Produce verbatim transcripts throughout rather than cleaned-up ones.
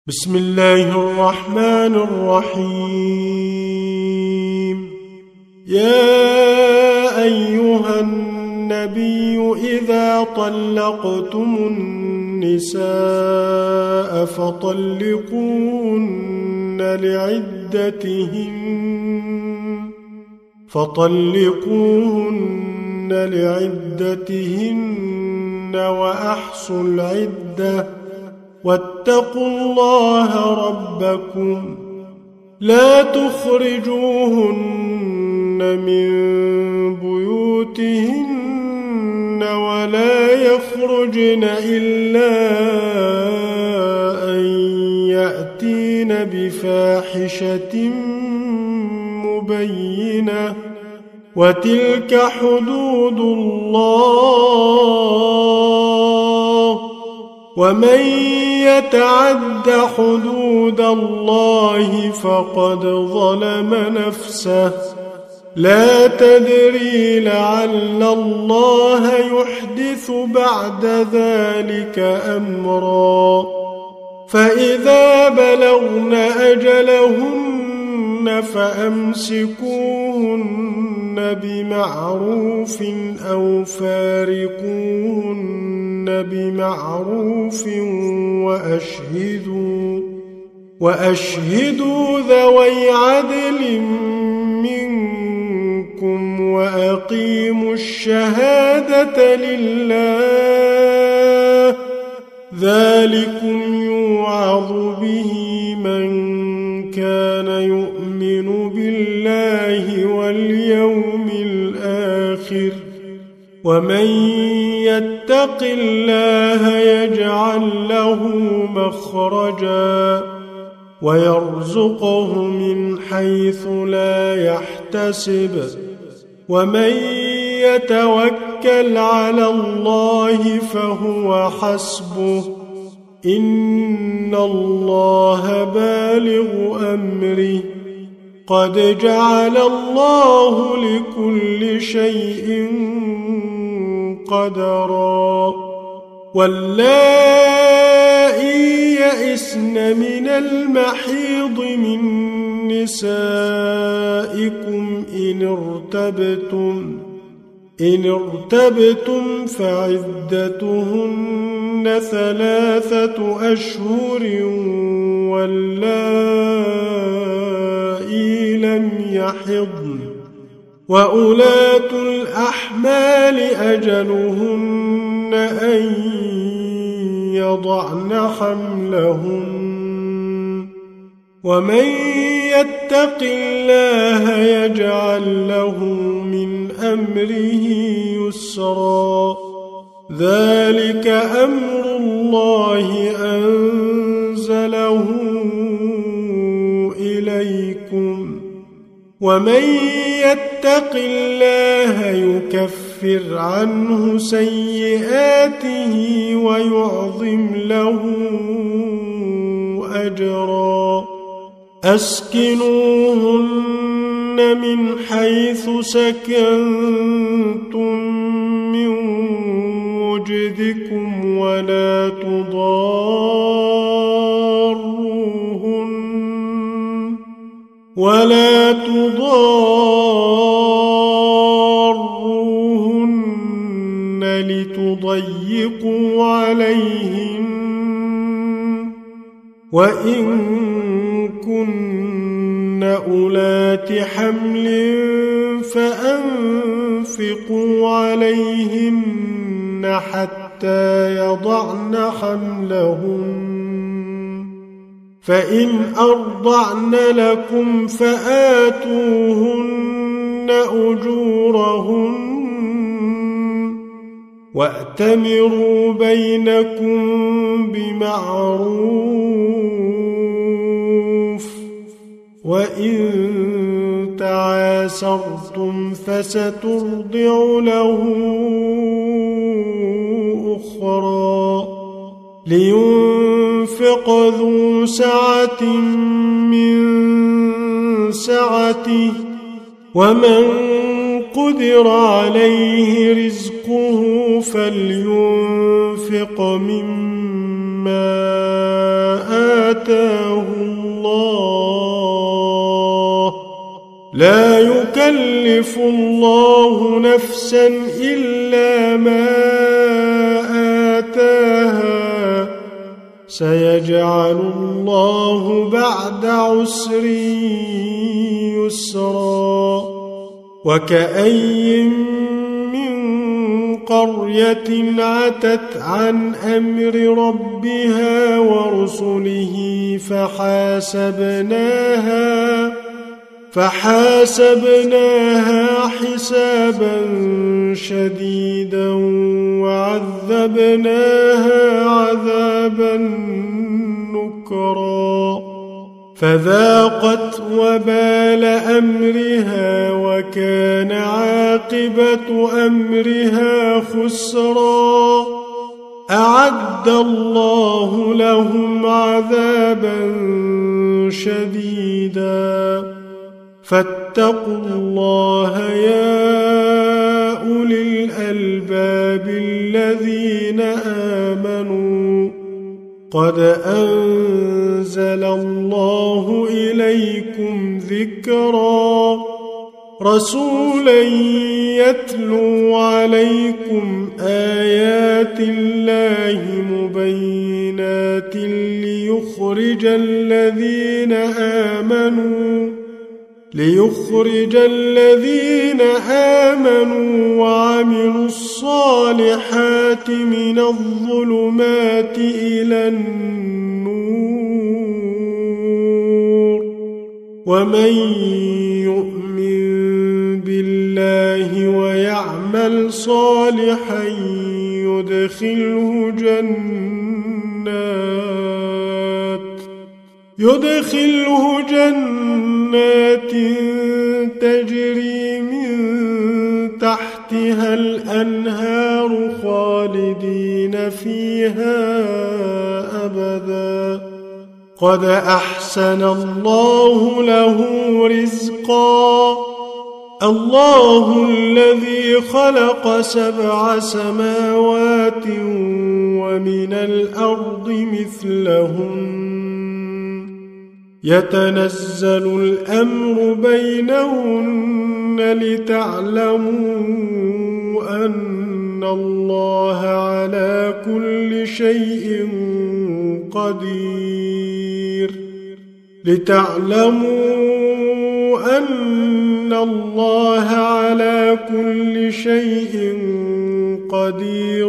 بسم الله الرحمن الرحيم. يا أيها النبي إذا طلقتم النساء فطلقوهن لعدتهن فطلقوهن لعدتهن وأحصوا العدة واتقوا الله ربكم لا تخرجوهن من بيوتهن ولا يخرجن إلا أن يأتين بفاحشة مبينة وتلك حدود الله ومن يتعد حدود الله فقد ظلم نفسه لا تدري لعل الله يحدث بعد ذلك أمرا فإذا بلغن أجلهن فأمسكوهن بمعروف أو فارقوهن بمعروف وأشهدوا وأشهدوا ذوي عدل منكم وأقيموا الشهادة لله ذلكم يوعظ به من كان يؤمن بالله واليوم الآخر ومن يتق الله يجعل له مخرجا ويرزقه من حيث لا يحتسب ومن يتوكل على الله فهو حسبه إن الله بالغ أمره قد جعل الله لكل شيء قدرا واللائي يئسن من المحيض من نسائكم إن ارتبتم إن ارتبتم فعدتهن ثلاثة أشهر واللائي لم يحضن وأولاة الأحمال أجلهن أن يضعن حملهن ومن يتق الله يجعل له من أمره يسرا ذلك أمر الله أنزله إليكم ومن يتق الله يكفر عنه سيئاته ويعظم له أجرا أسكنوهن من حيث سكنتم من وجدكم ولا تضاروهن ولا تضاروهن لتضيقوا عليهن وإن كن أولات حمل فأنفقوا عليهن حتى يضعن حملهن فإن أرضعن لكم فآتوهن أجورهن وأتمروا بينكم بمعروف وإن تعاسرتم فسترضع له أخرى لينفق ذو سعة من سعته ومن قدر عليه رزقه فلينفق مما آتاه لا يكلف الله نفسا إلا ما آتاها سيجعل الله بعد عسر يسرا وكأي من قرية عتت عن أمر ربها ورسله فحاسبناها فحاسبناها حسابا شديدا وعذبناها عذابا نكرا فذاقت وبال أمرها وكان عاقبة أمرها خسرا أعد الله لهم عذابا شديدا فاتقوا الله يا أولي الألباب الذين آمنوا قد أنزل الله إليكم ذكرا رسولا يتلو عليكم آيات الله مبينات ليخرج الذين آمنوا ليخرج الذين آمنوا وعملوا الصالحات من الظلمات إلى النور ومن يؤمن بالله ويعمل صالحا يدخله جنات يدخله جنات تجري من تحتها الأنهار خالدين فيها أبدا قد أحسن الله له رزقا الله الذي خلق سبع سماوات ومن الأرض مثلهن يتنزل الأمر بينهن لتعلموا أن الله على كل شيء قدير لتعلموا أن الله على كل شيء قدير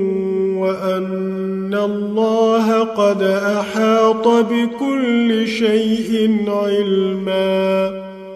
وأن الله قد أحاط بكل شيء علما